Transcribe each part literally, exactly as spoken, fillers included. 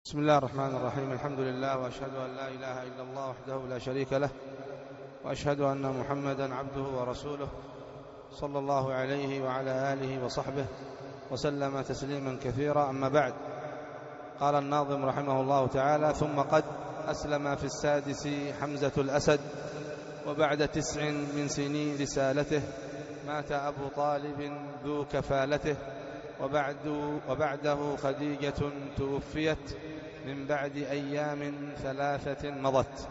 بسم الله الرحمن الرحيم. الحمد لله، وأشهد أن لا إله إلا الله وحده لا شريك له، وأشهد أن محمدا عبده ورسوله صلى الله عليه وعلى آله وصحبه وسلم تسليما كثيرا. أما بعد، قال الناظم رحمه الله تعالى: ثم قد أسلم في السادس حمزة الأسد، وبعد تسع من سنين رسالته مات أبو طالب ذو كفالته، وبعد وبعده خديجة توفيت من بعد أيام ثلاثة مضت.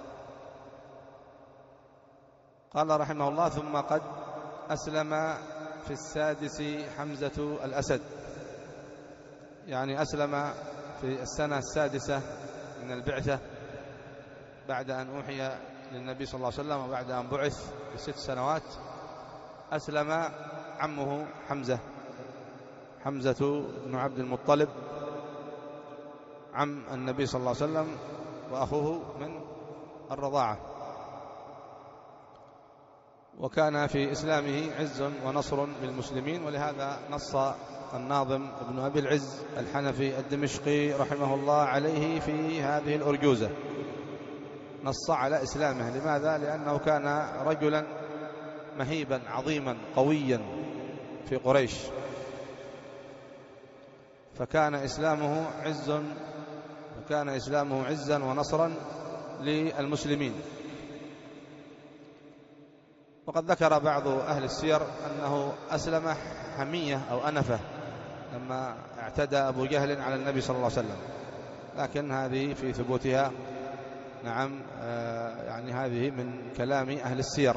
قال رحمه الله: ثم قد أسلم في السادس حمزة الأسد، يعني أسلم في السنة السادسة من البعثة بعد أن أوحي للنبي صلى الله عليه وسلم، وبعد أن بعث بست سنوات أسلم عمه حمزة حمزة بن عبد المطلب عم النبي صلى الله عليه وسلم، وأخوه من الرضاعة، وكان في إسلامه عز ونصر للمسلمين. ولهذا نص الناظم ابن أبي العز الحنفي الدمشقي رحمه الله عليه في هذه الأرجوزة، نص على إسلامه. لماذا؟ لأنه كان رجلا مهيبا عظيما قويا في قريش، فكان إسلامه عز وكان إسلامه عزا ونصرا للمسلمين. وقد ذكر بعض أهل السير أنه أسلم حمية أو أنفة لما اعتدى أبو جهل على النبي صلى الله عليه وسلم، لكن هذه في ثبوتها نعم آه يعني هذه من كلام أهل السير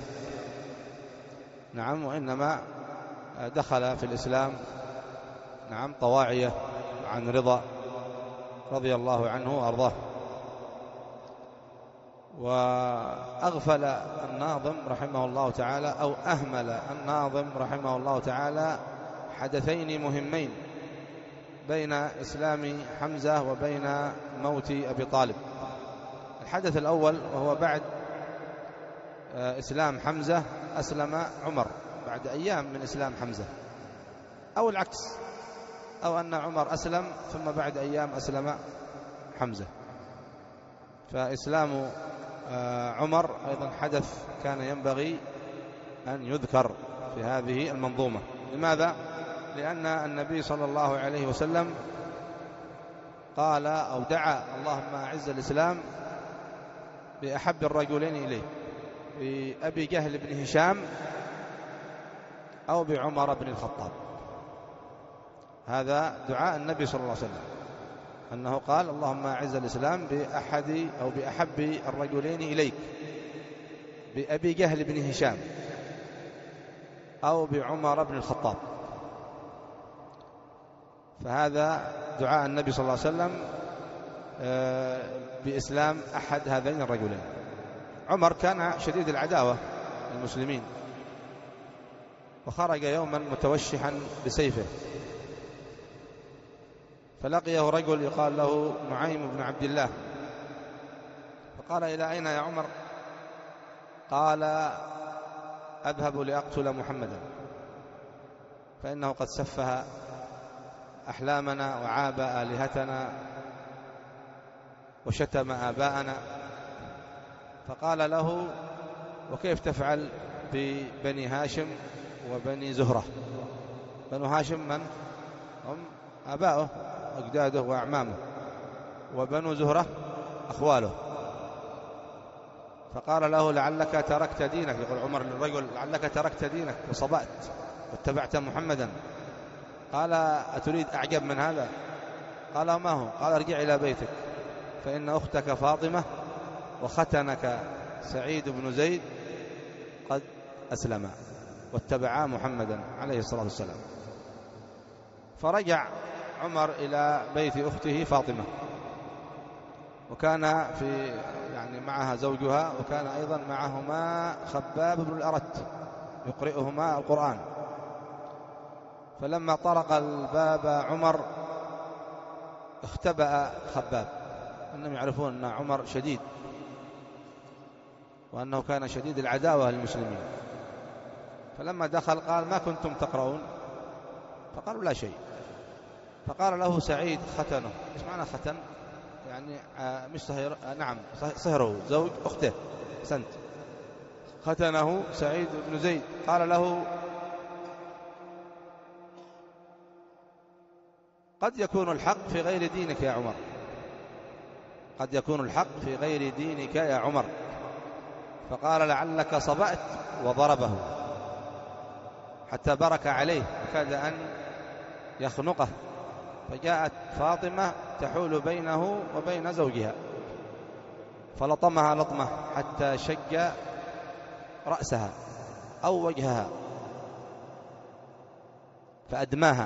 نعم، وإنما دخل في الإسلام نعم طواعية عن رضا رضي الله عنه وأرضاه. وأغفل الناظم رحمه الله تعالى أو أهمل الناظم رحمه الله تعالى حدثين مهمين بين إسلام حمزة وبين موت أبي طالب. الحدث الأول وهو بعد إسلام حمزة أسلم عمر بعد أيام من إسلام حمزة، أو العكس، أو أن عمر أسلم ثم بعد أيام أسلم حمزة. فإسلام عمر أيضا حدث كان ينبغي أن يذكر في هذه المنظومة. لماذا؟ لأن النبي صلى الله عليه وسلم قال أو دعا: اللهم أعز الإسلام بأحب الرجلين إليه، بأبي جهل بن هشام أو بعمر بن الخطاب. هذا دعاء النبي صلى الله عليه وسلم، أنه قال: اللهم أعز الإسلام بأحد أو بأحب الرجلين إليك، بأبي جهل بن هشام أو بعمر بن الخطاب. فهذا دعاء النبي صلى الله عليه وسلم بإسلام أحد هذين الرجلين. عمر كان شديد العداوة للمسلمين، وخرج يوما متوشحا بسيفه، فلقيه رجل يقال له نعيم بن عبد الله، فقال: إلى أين يا عمر؟ قال: أذهب لأقتل محمدا، فإنه قد سفه أحلامنا وعاب آلهتنا وشتم آباءنا. فقال له: وكيف تفعل ببني هاشم وبني زهرة؟ بنو هاشم من هم آباؤه أجداده وأعمامه، وبنو زهرة أخواله. فقال له: لعلك تركت دينك، يقول عمر للرجل: لعلك تركت دينك وصبأت واتبعت محمدا. قال: أتريد أعجب من هذا؟ قال: ما هو؟ قال: ارجع إلى بيتك، فإن أختك فاطمة وختنك سعيد بن زيد قد أسلما واتبعا محمدا عليه الصلاة والسلام. فرجع عمر إلى بيت أخته فاطمة، وكان في يعني معها زوجها، وكان أيضا معهما خباب بن الأرت يقرئهما القرآن. فلما طرق الباب عمر اختبأ خباب، أنهم يعرفون أن عمر شديد، وأنه كان شديد العداوة للمسلمين. فلما دخل قال: ما كنتم تقرؤون؟ فقالوا: لا شيء. فقال له سعيد ختنه. ايش معنى ختن؟ يعني مش صهير، نعم صهره زوج أخته، سنت ختنه سعيد بن زيد، قال له قد يكون الحق في غير دينك يا عمر، قد يكون الحق في غير دينك يا عمر. فقال لعلك صبأت، وضربه حتى برك عليه وكاد أن يخنقه. فجاءت فاطمة تحول بينه وبين زوجها فلطمها لطمة حتى شج رأسها أو وجهها فأدماها.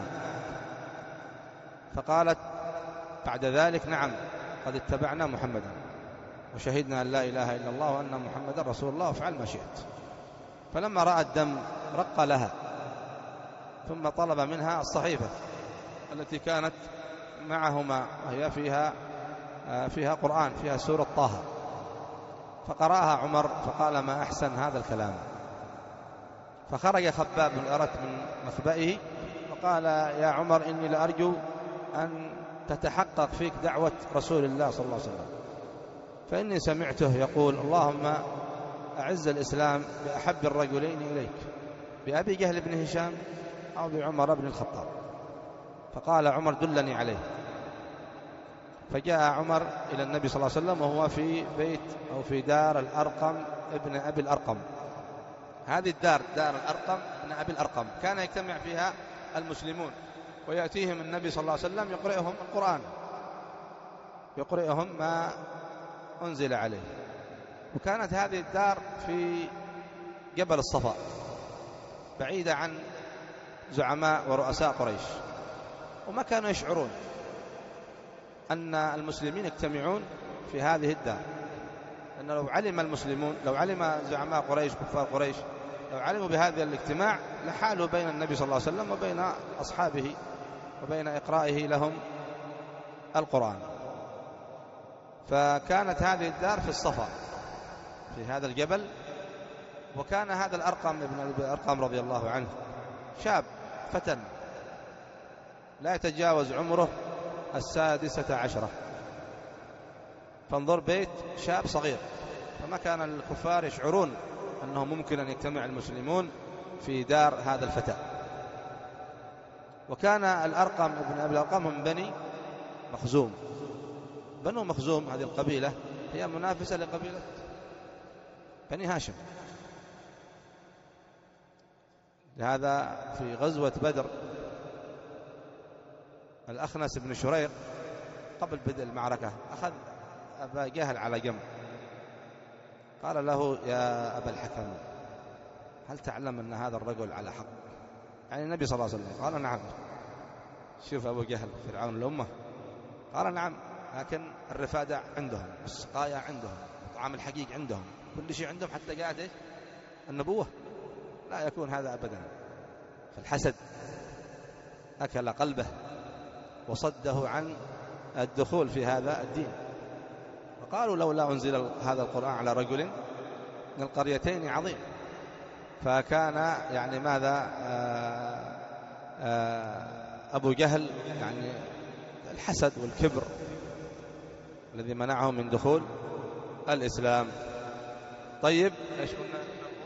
فقالت بعد ذلك نعم قد اتبعنا محمدا وشهدنا أن لا إله إلا الله وأن محمدا رسول الله وافعل ما شئت. فلما رأى الدم رق لها، ثم طلب منها الصحيفة التي كانت معهما وهي فيها فيها قرآن، فيها سورة طه. فقرأها عمر فقال ما أحسن هذا الكلام. فخرج خباب بن الأرت من مخبئه وقال يا عمر إني لأرجو أن تتحقق فيك دعوة رسول الله صلى الله عليه وسلم، فإني سمعته يقول اللهم أعز الإسلام بأحب الرجلين إليك، بأبي جهل بن هشام أو بعمر بن الخطاب. فقال عمر دلني عليه. فجاء عمر إلى النبي صلى الله عليه وسلم وهو في بيت أو في دار الأرقم ابن أبي الأرقم. هذه الدار دار الأرقم ابن أبي الأرقم كان يجتمع فيها المسلمون ويأتيهم النبي صلى الله عليه وسلم يقرئهم القرآن، يقرئهم ما أنزل عليه. وكانت هذه الدار في جبل الصفا بعيدة عن زعماء ورؤساء قريش، وما كانوا يشعرون أن المسلمين يجتمعون في هذه الدار، لأن لو علم المسلمون، لو علم زعماء قريش كفار قريش، لو علموا بهذا الاجتماع لحالوا بين النبي صلى الله عليه وسلم وبين أصحابه وبين إقرائه لهم القرآن. فكانت هذه الدار في الصفا في هذا الجبل. وكان هذا الأرقم ابن أبي الأرقم رضي الله عنه شاب فتى لا يتجاوز عمره السادسة عشرة. فانظر بيت شاب صغير، فما كان الكفار يشعرون أنه ممكن أن يجتمع المسلمون في دار هذا الفتى. وكان الأرقم ابن أبي الأرقم من بني مخزوم. بنو مخزوم هذه القبيلة هي منافسة لقبيلة بني هاشم. لهذا في غزوة بدر الأخنس بن شريق قبل بدء المعركة أخذ أبا جهل على جنب قال له يا أبا الحكم هل تعلم أن هذا الرجل على حق؟ يعني النبي صلى الله عليه وسلم. قال نعم. شوف أبو جهل فرعون الأمة، قال نعم، لكن الرفادة عندهم، السقايا عندهم، طعام الحقيق عندهم، كل شيء عندهم، حتى جاءت إيش؟ النبوة. لا يكون هذا أبدا. فالحسد أكل قلبه وصده عن الدخول في هذا الدين. وقالوا لولا أنزل هذا القرآن على رجل من القريتين عظيم. فكان يعني ماذا آآ آآ أبو جهل يعني الحسد والكبر الذي منعه من دخول الإسلام. طيب ايش قلنا؟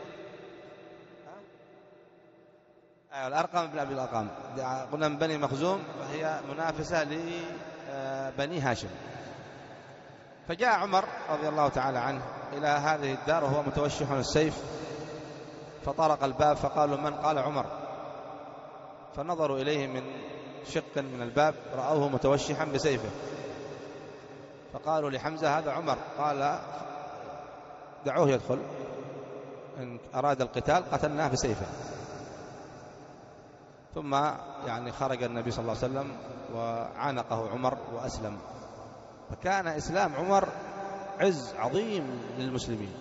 أيوة الأرقم بن أبي الأرقم قلنا من بني مخزوم، وهي منافسة لبني هاشم. فجاء عمر رضي الله تعالى عنه إلى هذه الدار وهو متوشح السيف، فطرق الباب فقالوا من؟ قال عمر. فنظروا إليه من شق من الباب رأوه متوشحا بسيفه، فقالوا لحمزة هذا عمر. قال دعوه يدخل، إن أراد القتال قتلناه بسيفه. ثم يعني خرج النبي صلى الله عليه وسلم وعانقه عمر وأسلم. فكان إسلام عمر عز عظيم للمسلمين،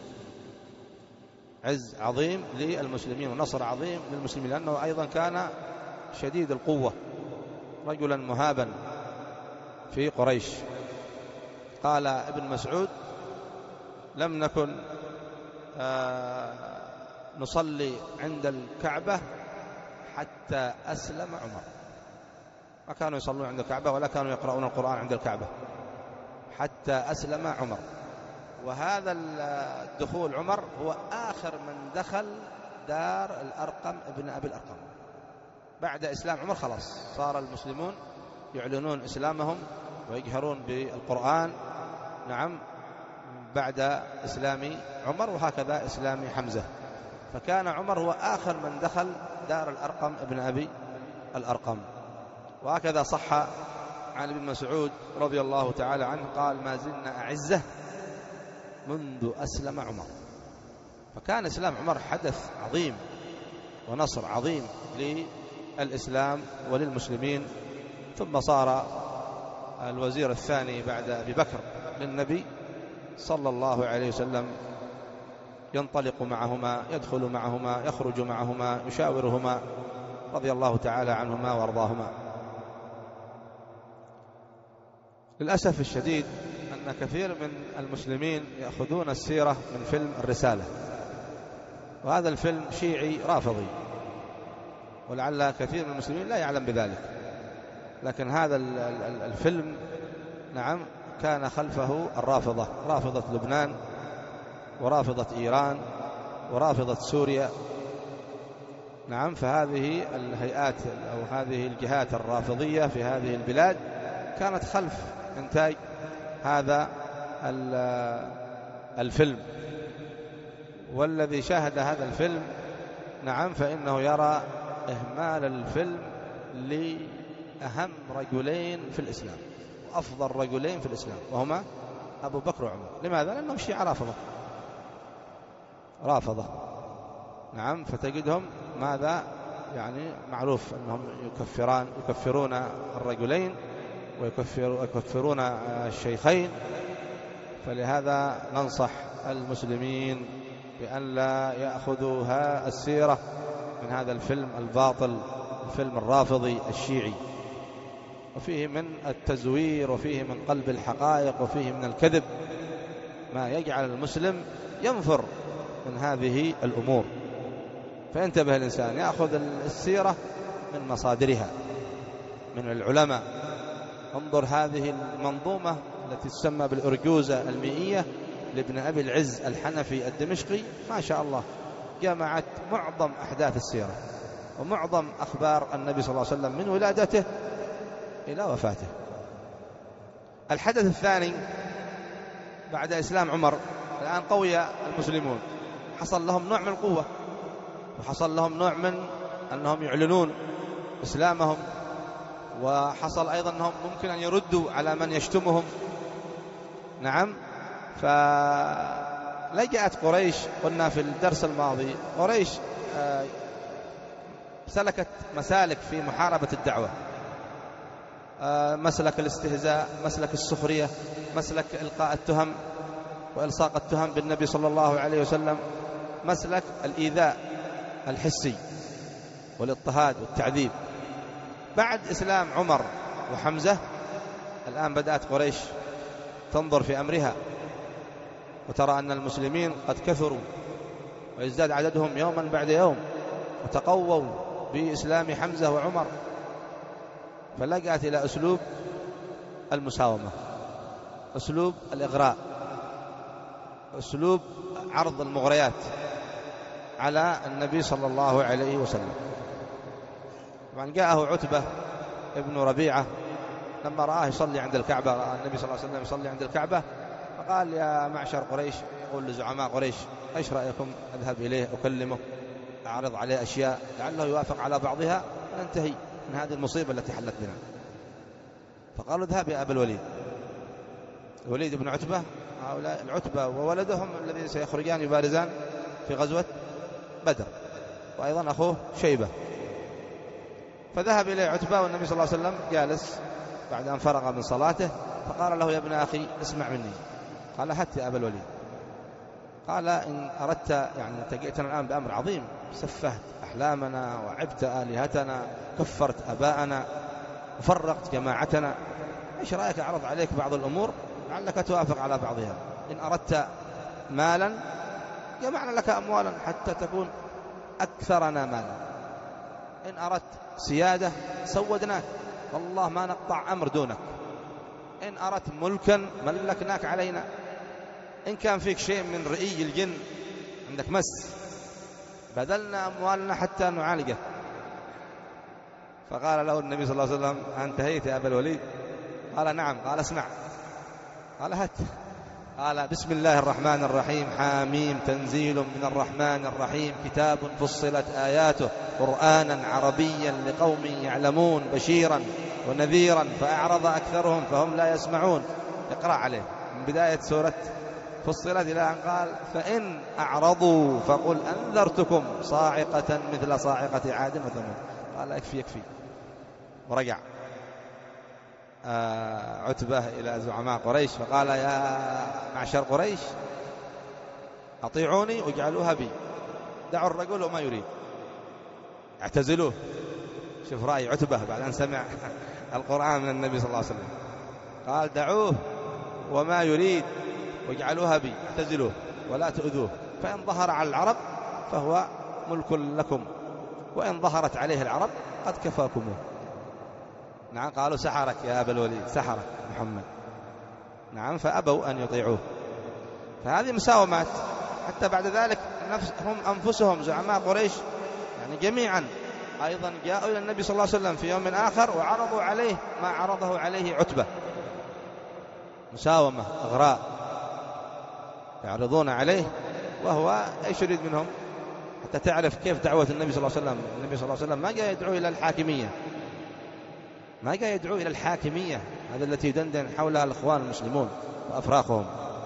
عز عظيم للمسلمين ونصر عظيم للمسلمين، لأنه أيضا كان شديد القوة، رجلا مهابا في قريش. قال ابن مسعود لم نكن آه نصلي عند الكعبة حتى أسلم عمر. ما كانوا يصلون عند الكعبة ولا كانوا يقرؤون القرآن عند الكعبة حتى أسلم عمر. وهذا الدخول عمر هو آخر من دخل دار الأرقم ابن أبي الأرقم. بعد إسلام عمر خلاص صار المسلمون يعلنون إسلامهم ويجهرون بالقرآن، نعم، بعد إسلام عمر، وهكذا إسلام حمزة. فكان عمر هو آخر من دخل دار الأرقم ابن أبي الأرقم. وهكذا صح عن ابن مسعود رضي الله تعالى عنه قال: ما زلنا أعزة منذ أسلم عمر. فكان إسلام عمر حدث عظيم ونصر عظيم للإسلام وللمسلمين. ثم صار الوزير الثاني بعد أبي بكر للنبي صلى الله عليه وسلم، ينطلق معهما، يدخل معهما، يخرج معهما، يشاورهما رضي الله تعالى عنهما وارضاهما. للأسف الشديد أن كثير من المسلمين يأخذون السيرة من فيلم الرسالة، وهذا الفيلم شيعي رافضي، ولعل كثير من المسلمين لا يعلم بذلك. لكن هذا الفيلم نعم كان خلفه الرافضة، رافضة لبنان ورافضة إيران ورافضة سوريا، نعم. فهذه الهيئات أو هذه الجهات الرافضية في هذه البلاد كانت خلف إنتاج هذا الفيلم. والذي شاهد هذا الفيلم نعم فإنه يرى إهمال الفيلم لأهم رجلين في الإسلام وأفضل رجلين في الإسلام، وهما أبو بكر وعمر. لماذا؟ لأنهم شيعة رافضة رافضة نعم. فتجدهم ماذا يعني معروف أنهم يكفران يكفرون الرجلين ويكفرون الشيخين. فلهذا ننصح المسلمين بأن لا يأخذوا السيرة من هذا الفيلم الباطل، الفيلم الرافضي الشيعي، وفيه من التزوير وفيه من قلب الحقائق وفيه من الكذب ما يجعل المسلم ينفر من هذه الأمور. فينتبه الإنسان يأخذ السيرة من مصادرها من العلماء. انظر هذه المنظومة التي تسمى بالأرجوزة المئية لابن أبي العز الحنفي الدمشقي، ما شاء الله جمعت معظم أحداث السيرة ومعظم أخبار النبي صلى الله عليه وسلم من ولادته إلى وفاته. الحدث الثاني بعد إسلام عمر، الآن قوي المسلمون، حصل لهم نوع من القوة، وحصل لهم نوع من أنهم يعلنون إسلامهم، وحصل أيضا أنهم ممكن أن يردوا على من يشتمهم، نعم. فلجأت قريش، قلنا في الدرس الماضي، قريش سلكت مسالك في محاربة الدعوة، مسلك الاستهزاء، مسلك السخرية، مسلك إلقاء التهم وإلصاق التهم بالنبي صلى الله عليه وسلم، مسلك الإيذاء الحسي والاضطهاد والتعذيب. بعد إسلام عمر وحمزة الآن بدأت قريش تنظر في أمرها وترى أن المسلمين قد كثروا ويزداد عددهم يوما بعد يوم وتقووا بإسلام حمزة وعمر، فلجأت إلى أسلوب المساومة، أسلوب الإغراء، أسلوب عرض المغريات على النبي صلى الله عليه وسلم. طبعا جاءه عتبة ابن ربيعة لما رآه يصلي عند الكعبة، رأى النبي صلى الله عليه وسلم يصلي عند الكعبة، فقال: يا معشر قريش، يقول لزعماء قريش: ايش رأيكم أذهب إليه أكلمه أعرض عليه أشياء لعله يوافق على بعضها وننتهي من هذه المصيبة التي حلت بنا. فقالوا: اذهب يا أبا الوليد. الوليد بن عتبة، هؤلاء العتبة وولدهم الذين سيخرجان يبارزان في غزوة بدر، وأيضا أخوه شيبة. فذهب إليه عتبة والنبي صلى الله عليه وسلم جالس بعد أن فرغ من صلاته، فقال له: يا ابن أخي اسمع مني. قال: حتى يا أبا الوليد. قال: إن أردت، يعني أنت جئتنا الآن بأمر عظيم، سفهت أحلامنا وعبت آلهتنا، كفرت أباءنا وفرقت جماعتنا، إيش رأيك أعرض عليك بعض الأمور لعلك توافق على بعضها؟ إن أردت مالا جمعنا لك أموالا حتى تكون أكثرنا مالا، إن أردت سيادة سودناك، والله ما نقطع أمر دونك، إن أردت ملكا ملكناك علينا، إن كان فيك شيء من رئي الجن عندك مس بذلنا أموالنا حتى نعالجه. فقال له النبي صلى الله عليه وسلم: انتهيت يا أبا الوليد؟ قال: نعم. قال: اسمع. قال: هات. قال: بسم الله الرحمن الرحيم، حاميم، تنزيل من الرحمن الرحيم، كتاب فصلت آياته قرآنا عربيا لقوم يعلمون، بشيرا ونذيرا، فأعرض أكثرهم فهم لا يسمعون. اقرأ عليه من بداية سورة فصلت إلى أن قال: فإن أعرضوا فقل أنذرتكم صاعقة مثل صاعقة عاد وثمود. قال: يكفي يكفي. ورجع آه عتبة إلى زعماء قريش فقال: يا معشر قريش، أطيعوني واجعلوها بي، دعوا الرجل وما يريد، اعتزلوه. شوف رأي عتبة بعد أن سمع القرآن من النبي صلى الله عليه وسلم. قال: دعوه وما يريد واجعلوها بي، اعتزلوه ولا تؤذوه، فإن ظهر على العرب فهو ملك لكم، وإن ظهرت عليه العرب قد كفاكموه. نعم. قالوا: سحرك يا أبا الوليد، سحرك محمد. نعم. فأبوا أن يطيعوه. فهذه مساومات. حتى بعد ذلك نفس هم أنفسهم زعماء قريش يعني جميعا أيضا جاءوا إلى النبي صلى الله عليه وسلم في يوم آخر وعرضوا عليه ما عرضه عليه عتبة، مساومة، أغراء، يعرضون عليه وهو إيش يريد منهم؟ حتى تعرف كيف دعوة النبي صلى الله عليه وسلم. النبي صلى الله عليه وسلم ما جاء يدعو إلى الحاكمية، ما جاء يدعو إلى الحاكمية، هذا التي يدندن حولها الإخوان المسلمون وأفراقهم.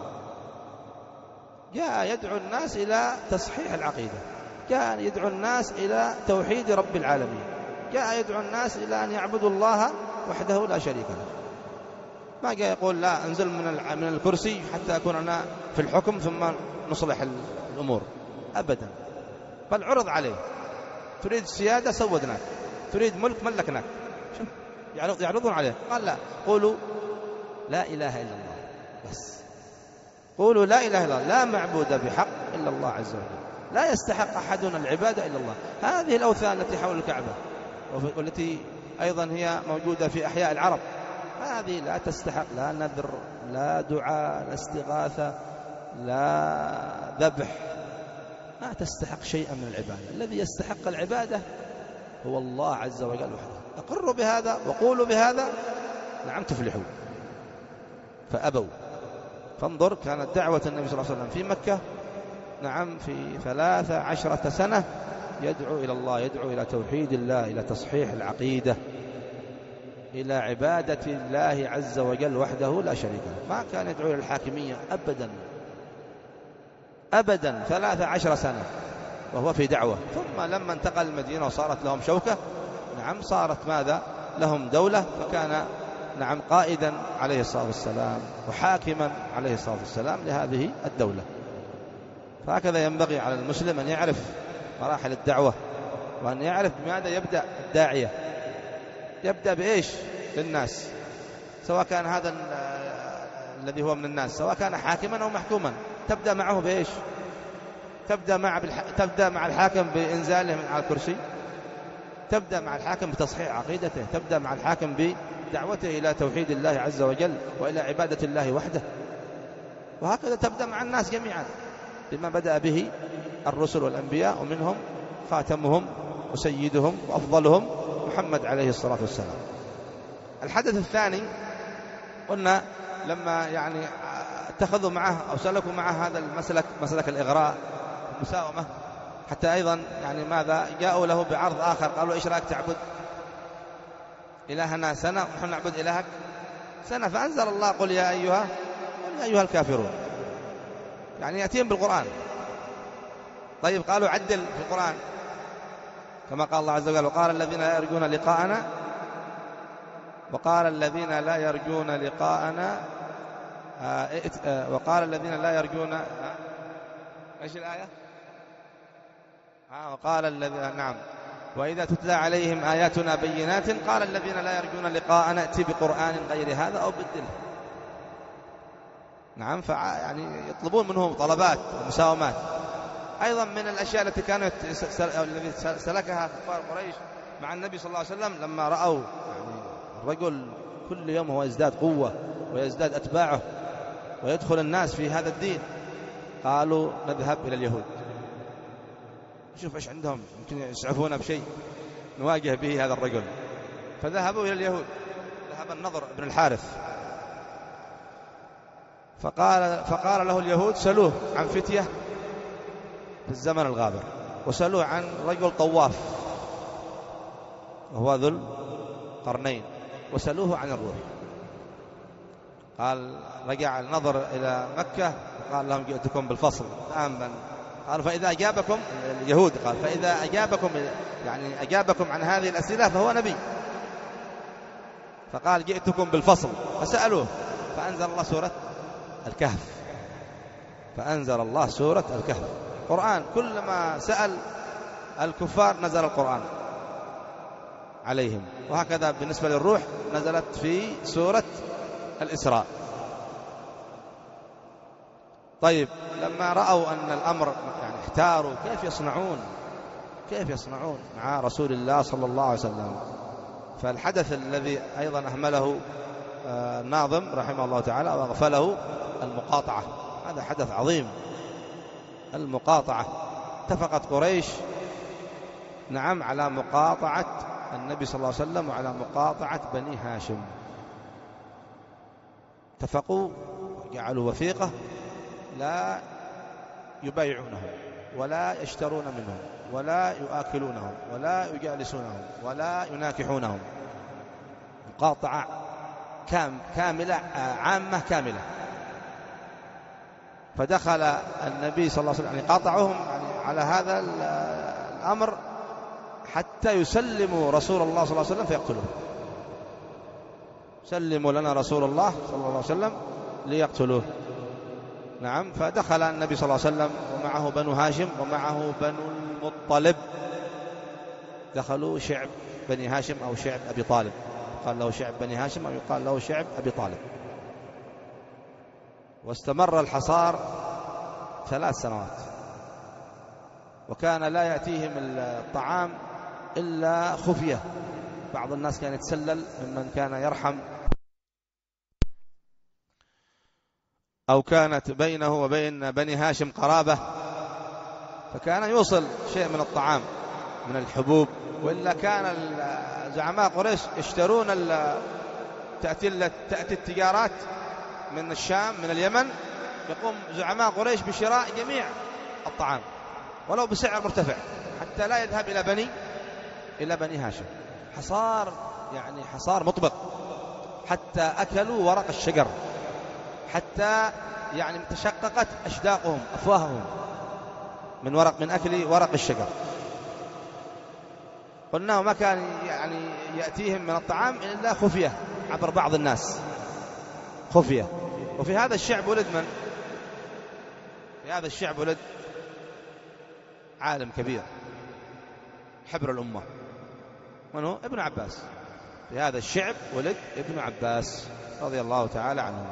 جاء يدعو الناس إلى تصحيح العقيدة، جاء يدعو الناس إلى توحيد رب العالمين، جاء يدعو الناس إلى أن يعبدوا الله وحده لا شريك له. ما جاء يقول: لا أنزل من من الكرسي حتى أكون أنا في الحكم ثم نصلح الأمور، أبدا. بل عرض عليه: تريد السيادة سودناك، تريد ملك ملكناك. شوف يعرضون عليه. قال: لا، قولوا لا إله إلا الله بس، قولوا لا إله إلا الله، لا معبود بحق إلا الله عز وجل، لا يستحق أحدنا العبادة إلا الله. هذه الأوثان التي حول الكعبة والتي أيضا هي موجودة في أحياء العرب، هذه لا تستحق لا نذر، لا دعاء، لا استغاثة، لا ذبح، ما تستحق شيئا من العبادة. الذي يستحق العبادة هو الله عز وجل وحده. أقروا بهذا وقولوا بهذا، نعم تفلحوا. فأبوا. فانظر، كانت دعوة النبي صلى الله عليه وسلم في مكة نعم في ثلاث عشرة سنة يدعو إلى الله، يدعو إلى توحيد الله، إلى تصحيح العقيدة، إلى عبادة الله عز وجل وحده لا شريك له. ما كان يدعو إلى الحاكمية أبدا أبدا. ثلاث عشر سنة وهو في دعوة. ثم لما انتقل المدينة وصارت لهم شوكة، نعم صارت ماذا لهم دولة، فكان نعم قائدا عليه الصلاة والسلام وحاكما عليه الصلاة والسلام لهذه الدولة. فهكذا ينبغي على المسلم أن يعرف مراحل الدعوة، وأن يعرف بماذا يبدأ الداعية. يبدأ بإيش للناس، سواء كان هذا الذي هو من الناس، سواء كان حاكما أو محكوما، تبدأ معه بإيش؟ تبدأ مع بالح... تبدأ مع الحاكم بإنزاله من على الكرسي، تبدأ مع الحاكم بتصحيح عقيدته، تبدأ مع الحاكم بدعوته إلى توحيد الله عز وجل وإلى عبادة الله وحده. وهكذا تبدأ مع الناس جميعا بما بدأ به الرسل والأنبياء، ومنهم خاتمهم وسيدهم وأفضلهم محمد عليه الصلاة والسلام. الحدث الثاني قلنا لما يعني اتخذوا معه أو سلكوا معه هذا المسلك، مسلك الإغراء المساومة، حتى أيضا يعني ماذا جاءوا له بعرض آخر، قالوا: إيش رأيك تعبد إلهنا سنة ونحن نعبد إلهك سنة؟ فأنزل الله: قل يا أيها قل يا أيها الكافرون، يعني يأتيهم بالقرآن. طيب قالوا: عدل في القرآن كما قال الله عز وجل: وقال الذين لا يرجون لقاءنا وقال الذين لا يرجون لقاءنا آه آه وقال الذين لا يرجون آه ايش الآية؟ آه وقال الذين نعم وإذا تتلى عليهم آياتنا بينات قال الذين لا يرجون لقاءنا ائت بقرآن غير هذا أو بدله. نعم، فيعني يطلبون منهم طلبات ومساومات. أيضا من الأشياء التي كانت التي سلكها كفار قريش مع النبي صلى الله عليه وسلم، لما رأوا يعني الرجل كل يوم هو يزداد قوة ويزداد أتباعه ويدخل الناس في هذا الدين. قالوا نذهب إلى اليهود نشوف إيش عندهم، يمكن يسعفونا بشيء نواجه به هذا الرجل. فذهبوا إلى اليهود. ذهب النضر بن الحارث فقال, فقال له اليهود سألوه عن فتية في الزمن الغابر، وسألوه عن رجل طواف وهو ذو القرنين، وسألوه عن الروح. قال رجع النضر إلى مكة قال لهم جئتكم بالفصل الآن. قال فإذا أجابكم اليهود قال فإذا أجابكم يعني أجابكم عن هذه الأسئلة فهو نبي. فقال جئتكم بالفصل. فسألوه فأنزل الله سورة الكهف. فأنزل الله سورة الكهف قرآن. كلما سأل الكفار نزل القرآن عليهم. وهكذا بالنسبة للروح نزلت في سورة الإسراء. طيب لما رأوا أن الأمر يعني احتاروا كيف يصنعون كيف يصنعون مع رسول الله صلى الله عليه وسلم. فالحدث الذي أيضا أهمله الناظم رحمه الله تعالى وأغفله المقاطعة. هذا حدث عظيم. المقاطعة اتفقت قريش نعم على مقاطعة النبي صلى الله عليه وسلم وعلى مقاطعة بني هاشم. اتفقوا جعلوا وثيقة لا يبايعونهم ولا يشترون منهم ولا يؤكلونهم ولا يجالسونهم ولا يناكحونهم. مقاطعة كام كاملة عامة كاملة. فدخل النبي صلى الله عليه وسلم يعني قاطعوهم على هذا الأمر حتى يسلموا رسول الله صلى الله عليه وسلم فيقتلوه. سلموا لنا رسول الله صلى الله عليه وسلم ليقتلوه. نعم. فدخل النبي صلى الله عليه وسلم ومعه بنو هاشم ومعه بنو المطلب. دخلوا شعب بني هاشم أو شعب أبي طالب. قال له شعب بني هاشم أو يقال له شعب أبي طالب. واستمر الحصار ثلاث سنوات. وكان لا يأتيهم الطعام إلا خفية. بعض الناس كان يتسلل ممن كان يرحم أو كانت بينه وبين بني هاشم قرابة، فكان يوصل شيء من الطعام من الحبوب. وإلا كان زعماء قريش يشترون تأتي, تأتي التجارات من الشام من اليمن. يقوم زعماء قريش بشراء جميع الطعام ولو بسعر مرتفع حتى لا يذهب إلى بني إلى بني هاشم. حصار يعني حصار مطبق حتى أكلوا ورق الشجر، حتى يعني تشققت أشداقهم أفواههم من ورق من أكل ورق الشجر. قلنا وما كان يعني يأتيهم من الطعام إلا خفية عبر بعض الناس خفية. وفي هذا الشعب ولد من؟ في هذا الشعب ولد عالم كبير حبر الأمة. من هو؟ ابن عباس. في هذا الشعب ولد ابن عباس رضي الله تعالى عنه.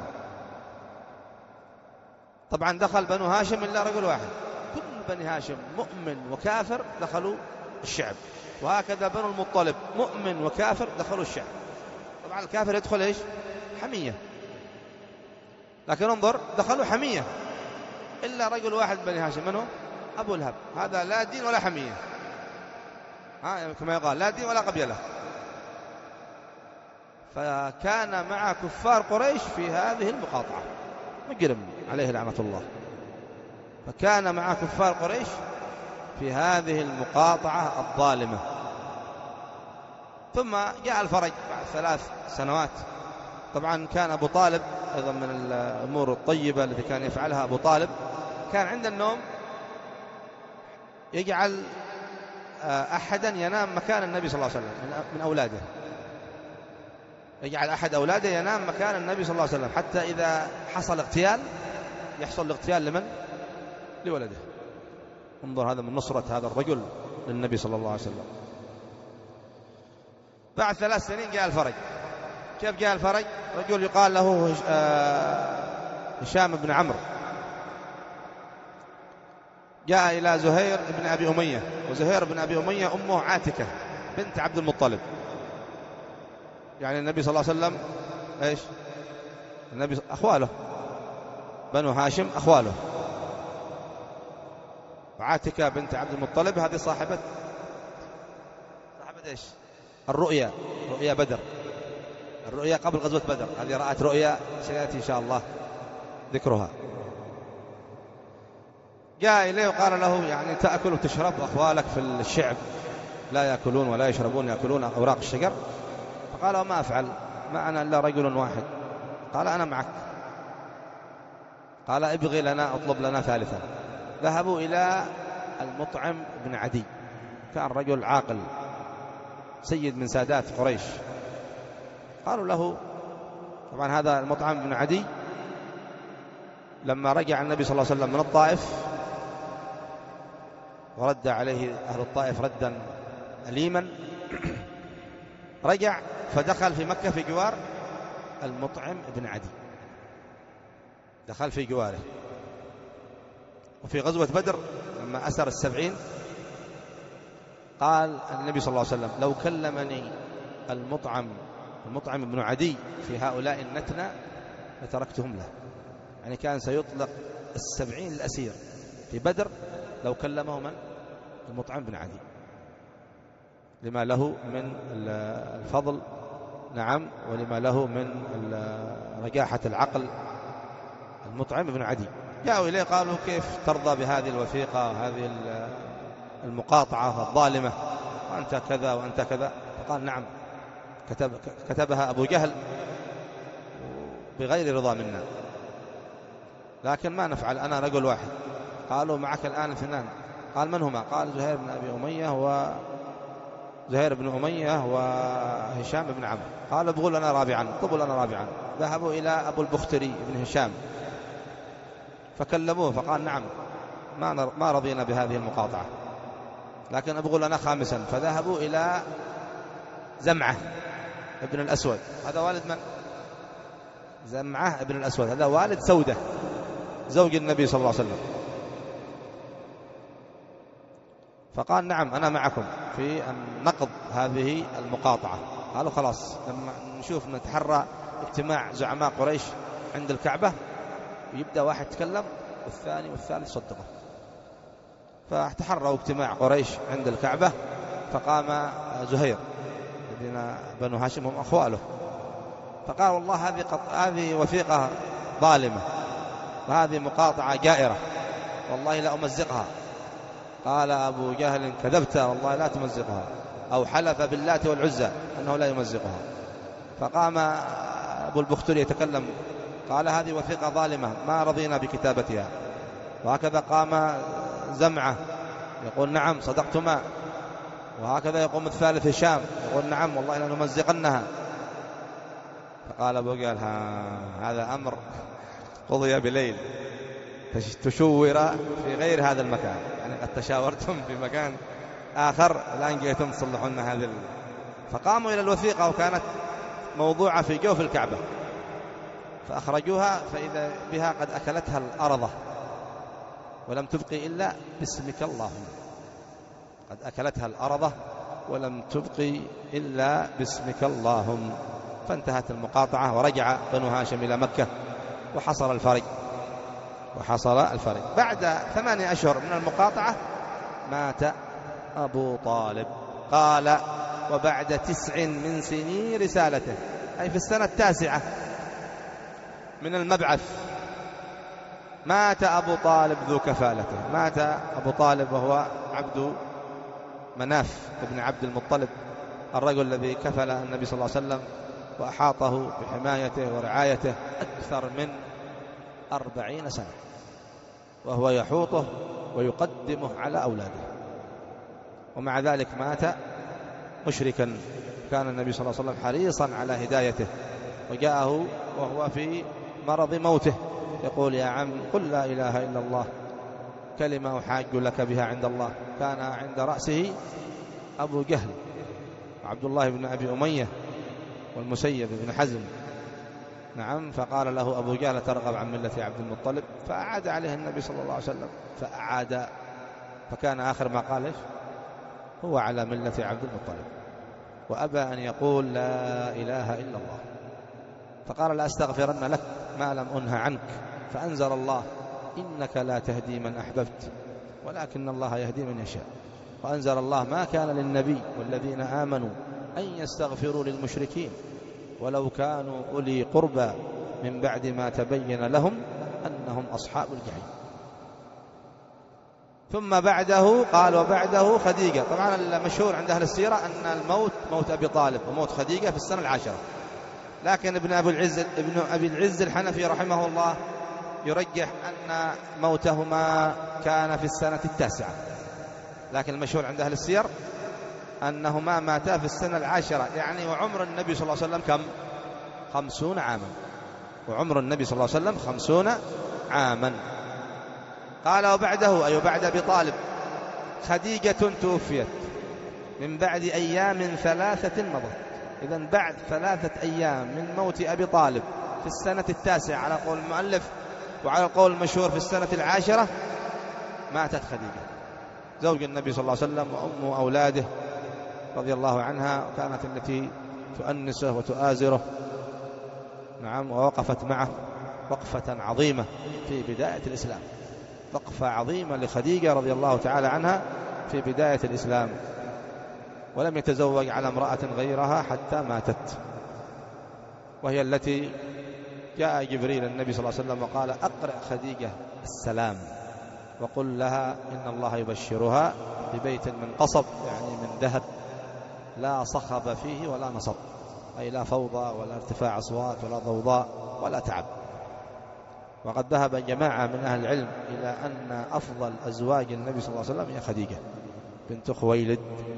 طبعا دخل بنو هاشم إلا رجل واحد. كل بني هاشم مؤمن وكافر دخلوا الشعب. وهكذا بنو المطلب مؤمن وكافر دخلوا الشعب. طبعا الكافر يدخل إيش؟ حمية. لكن انظر دخلوا حمية إلا رجل واحد بني هاشم. من هو؟ أبو لهب. هذا لا دين ولا حمية. ها كما يقال لا دين ولا قبيلة. فكان مع كفار قريش في هذه المقاطعة مجرم عليه لعنة الله. فكان مع كفار قريش في هذه المقاطعة الظالمة. ثم جاء الفرج بعد ثلاث سنوات. طبعا كان أبو طالب أيضا من الأمور الطيبة التي كان يفعلها أبو طالب، كان عند النوم يجعل أحدا ينام مكان النبي صلى الله عليه وسلم من أولاده. يجعل أحد أولاده ينام مكان النبي صلى الله عليه وسلم حتى إذا حصل اغتيال يحصل الاغتيال لمن؟ لولده. انظر هذا من نصرة هذا الرجل للنبي صلى الله عليه وسلم. بعد ثلاث سنين جاء الفرج. كيف جاء الفرج؟ رجل يقال له هشام بن عمرو جاء إلى زهير بن أبي أمية. وزهير بن أبي أمية أمه عاتكة بنت عبد المطلب. يعني النبي صلى الله عليه وسلم إيش النبي أخواله، بنو هاشم أخواله. وعاتكة بنت عبد المطلب هذه صاحبة صاحبة إيش؟ الرؤيا، رؤيا بدر، الرؤيا قبل غزوة بدر، هذه رأت رؤيا سيأتي إن شاء الله ذكرها. جاء إليه وقال له يعني تأكل وتشرب أخوالك في الشعب لا يأكلون ولا يشربون، يأكلون أوراق الشجر. فقال وما أفعل، ما أنا إلا رجل واحد. قال أنا معك. قال ابغي لنا، اطلب لنا ثالثا. ذهبوا إلى المطعم بن عدي، كان رجل عاقل سيد من سادات قريش. قالوا له، طبعا هذا المطعم بن عدي لما رجع النبي صلى الله عليه وسلم من الطائف ورد عليه أهل الطائف ردا أليما، رجع فدخل في مكة في جوار المطعم بن عدي، دخل في جواره. وفي غزوة بدر لما أسر السبعين قال النبي صلى الله عليه وسلم لو كلمني المطعم المطعم بن عدي في هؤلاء النتنة لتركتهم له. يعني كان سيطلق السبعين الأسير في بدر لو كلمه من؟ المطعم بن عدي، لما له من الفضل نعم، ولما له من رجاحة العقل المطعم بن عدي. جاءوا إليه قالوا كيف ترضى بهذه الوثيقة وهذه المقاطعة الظالمة، وأنت كذا وأنت كذا؟ فقال نعم، كتب كتبها أبو جهل بغير رضا منا، لكن ما نفعل، أنا رجل واحد. قالوا معك الآن اثنان. قال من هما؟ قال زهير بن أبي أمية و زهير بن أمية وهشام بن عمرو. قال ابغوا لنا رابعا، طلبوا لنا رابعا. ذهبوا إلى أبو البختري بن هشام فكلموه فقال نعم، ما ما رضينا بهذه المقاطعة، لكن ابغوا لنا خامسا. فذهبوا إلى زمعة ابن الأسود، هذا والد من؟ زمعة ابن الأسود، هذا والد سودة زوج النبي صلى الله عليه وسلم. فقال نعم أنا معكم في أن نقض هذه المقاطعة. قالوا خلاص، لما نشوف نتحرى اجتماع زعماء قريش عند الكعبة، يبدأ واحد يتكلم والثاني والثالث صدقه. فاحتحروا اجتماع قريش عند الكعبة، فقام زهير الذين بنو هاشم هم أخواله، فقال والله هذه قط... هذه وثيقة ظالمة وهذه مقاطعة جائرة، والله لا أمزقها. قال أبو جهل كذبت، والله لا تمزقها، أو حلف باللات والعزى أنه لا يمزقها. فقام أبو البختري يتكلم قال هذه وثيقة ظالمة ما رضينا بكتابتها. وهكذا قام زمعة يقول نعم صدقتما. وهكذا يقوم الثالث هشام يقول نعم والله لا نمزقنها. فقال أبو جهل هذا أمر قضي بليل، تشور في غير هذا المكان، يعني قد تشاورتم في مكان آخر الآن جئتم تصلحون هذا. فقاموا إلى الوثيقة وكانت موضوعة في جوف الكعبة، فأخرجوها فإذا بها قد أكلتها الأرضة ولم تبقي إلا باسمك اللهم، قد أكلتها الأرضة ولم تبقي إلا باسمك اللهم. فانتهت المقاطعة ورجع بنو هاشم إلى مكة وحصل الفرج وحصل الفرج. بعد ثمانية أشهر من المقاطعة مات أبو طالب. قال وبعد تسع من سنين رسالته، أي في السنة التاسعة من المبعث، مات أبو طالب ذو كفالته. مات أبو طالب وهو عبد مناف ابن عبد المطلب، الرجل الذي كفل النبي صلى الله عليه وسلم وأحاطه بحمايته ورعايته أكثر من أربعين سنة، وهو يحوطه ويقدمه على أولاده، ومع ذلك مات مشركا. كان النبي صلى الله عليه وسلم حريصا على هدايته، وجاءه وهو في مرض موته يقول يا عم قل لا إله إلا الله كلمة أحاج لك بها عند الله. كان عند رأسه أبو جهل وعبد الله بن أبي أمية والمسيب بن حزم. نعم. فقال له أبو جهل ترغب عن ملة عبد المطلب؟ فأعاد عليه النبي صلى الله عليه وسلم فأعاد، فكان آخر ما قال إيش؟ هو على ملة عبد المطلب، وأبى أن يقول لا إله إلا الله. فقال لا أستغفرن لك ما لم أنه عنك، فأنزل الله إنك لا تهدي من أحببت ولكن الله يهدي من يشاء. وأنزل الله ما كان للنبي والذين آمنوا أن يستغفروا للمشركين ولو كانوا أولي قربى من بعد ما تبين لهم أنهم أصحاب الجحيم. ثم بعده قال وبعده خديجة. طبعا المشهور عند أهل السيرة أن الموت موت أبي طالب وموت خديجة في السنة العاشرة، لكن ابن أبي العز ابن أبي العز الحنفي رحمه الله يرجح أن موتهما كان في السنة التاسعة، لكن المشهور عند أهل السير أنهما ماتا في السنة العاشرة، يعني وعمر النبي صلى الله عليه وسلم كم؟ خمسون عاما. وعمر النبي صلى الله عليه وسلم خمسون عاما. قال وبعده أي بعد أبي طالب خديجة توفيت من بعد أيام ثلاثة مضت. إذن بعد ثلاثة أيام من موت أبي طالب في السنة التاسعة على قول المؤلف، وعلى قول المشهور في السنة العاشرة، ماتت خديجة زوج النبي صلى الله عليه وسلم وأم أولاده رضي الله عنها، كانت التي تؤنسه وتؤازره. نعم. ووقفت معه وقفة عظيمة في بداية الإسلام، وقفة عظيمة لخديجة رضي الله تعالى عنها في بداية الإسلام، ولم يتزوج على امرأة غيرها حتى ماتت، وهي التي جاء جبريل النبي صلى الله عليه وسلم وقال أقرأ خديجة السلام وقل لها إن الله يبشرها ببيت من قصب، يعني من ذهب لا صخب فيه ولا نصب، أي لا فوضى ولا ارتفاع أصوات ولا ضوضاء ولا تعب. وقد ذهب جماعة من أهل العلم إلى أن أفضل أزواج النبي صلى الله عليه وسلم هي خديجة بنت خويلد.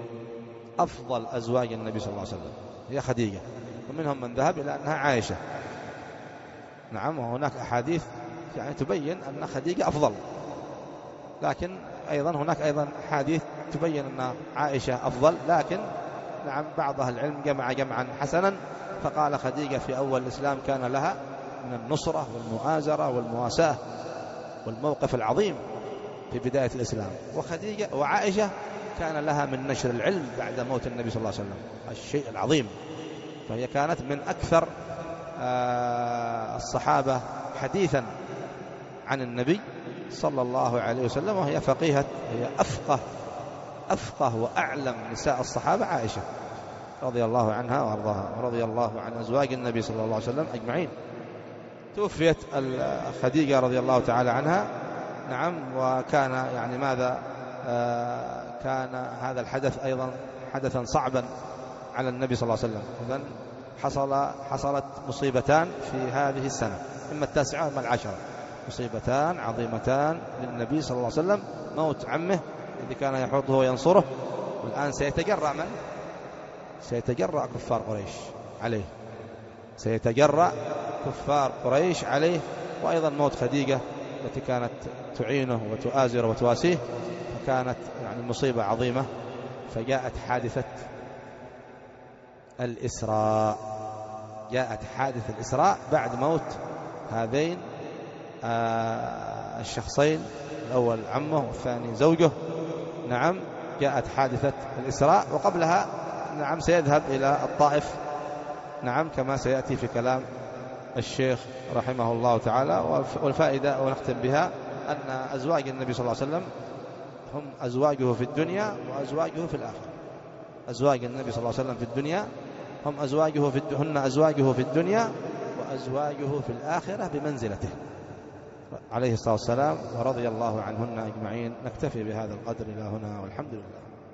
أفضل أزواج النبي صلى الله عليه وسلم هي خديجة، ومنهم من ذهب إلى أنها عائشة. نعم. وهناك أحاديث يعني تبين أن خديجة أفضل، لكن أيضا هناك أيضا أحاديث تبين أن عائشة أفضل، لكن نعم بعض أهل العلم جمع جمعا حسنا فقال خديجة في أول الإسلام كان لها من النصرة والمؤازرة والمواساة والموقف العظيم في بداية الإسلام. وخديجة وعائشة كان لها من نشر العلم بعد موت النبي صلى الله عليه وسلم الشيء العظيم، فهي كانت من أكثر الصحابة حديثا عن النبي صلى الله عليه وسلم، وهي فقيهة، هي أفقه أفقه وأعلم نساء الصحابة عائشة رضي الله عنها وأرضاها، ورضي الله عن أزواج النبي صلى الله عليه وسلم أجمعين. توفيت خديجة رضي الله تعالى عنها. نعم. وكان يعني ماذا آه كان هذا الحدث أيضا حدثا صعبا على النبي صلى الله عليه وسلم. إذن حصل حصلت مصيبتان في هذه السنة، إما التاسعة إما العشرة، مصيبتان عظيمتان للنبي صلى الله عليه وسلم: موت عمه الذي كان يحوطه وينصره، والآن سيتجرأ من؟ سيتجرأ كفار قريش عليه، سيتجرأ كفار قريش عليه. وأيضا موت خديجة التي كانت تعينه وتؤازره وتواسيه، فكانت يعني مصيبة عظيمة. فجاءت حادثة الإسراء، جاءت حادثة الإسراء بعد موت هذين آه الشخصين، الأول عمه والثاني زوجه. نعم. جاءت حادثة الإسراء، وقبلها نعم سيذهب إلى الطائف، نعم كما سيأتي في كلام الشيخ رحمه الله تعالى. والفائدة ونختم بها أن أزواج النبي صلى الله عليه وسلم هم أزواجه في الدنيا وأزواجه في الآخرة. أزواج النبي صلى الله عليه وسلم في الدنيا هم أزواجه في هن أزواجه في الدنيا وأزواجه في الآخرة بمنزلته عليه الصلاة والسلام، ورضي الله عنهن أجمعين. نكتفي بهذا القدر إلى هنا، والحمد لله.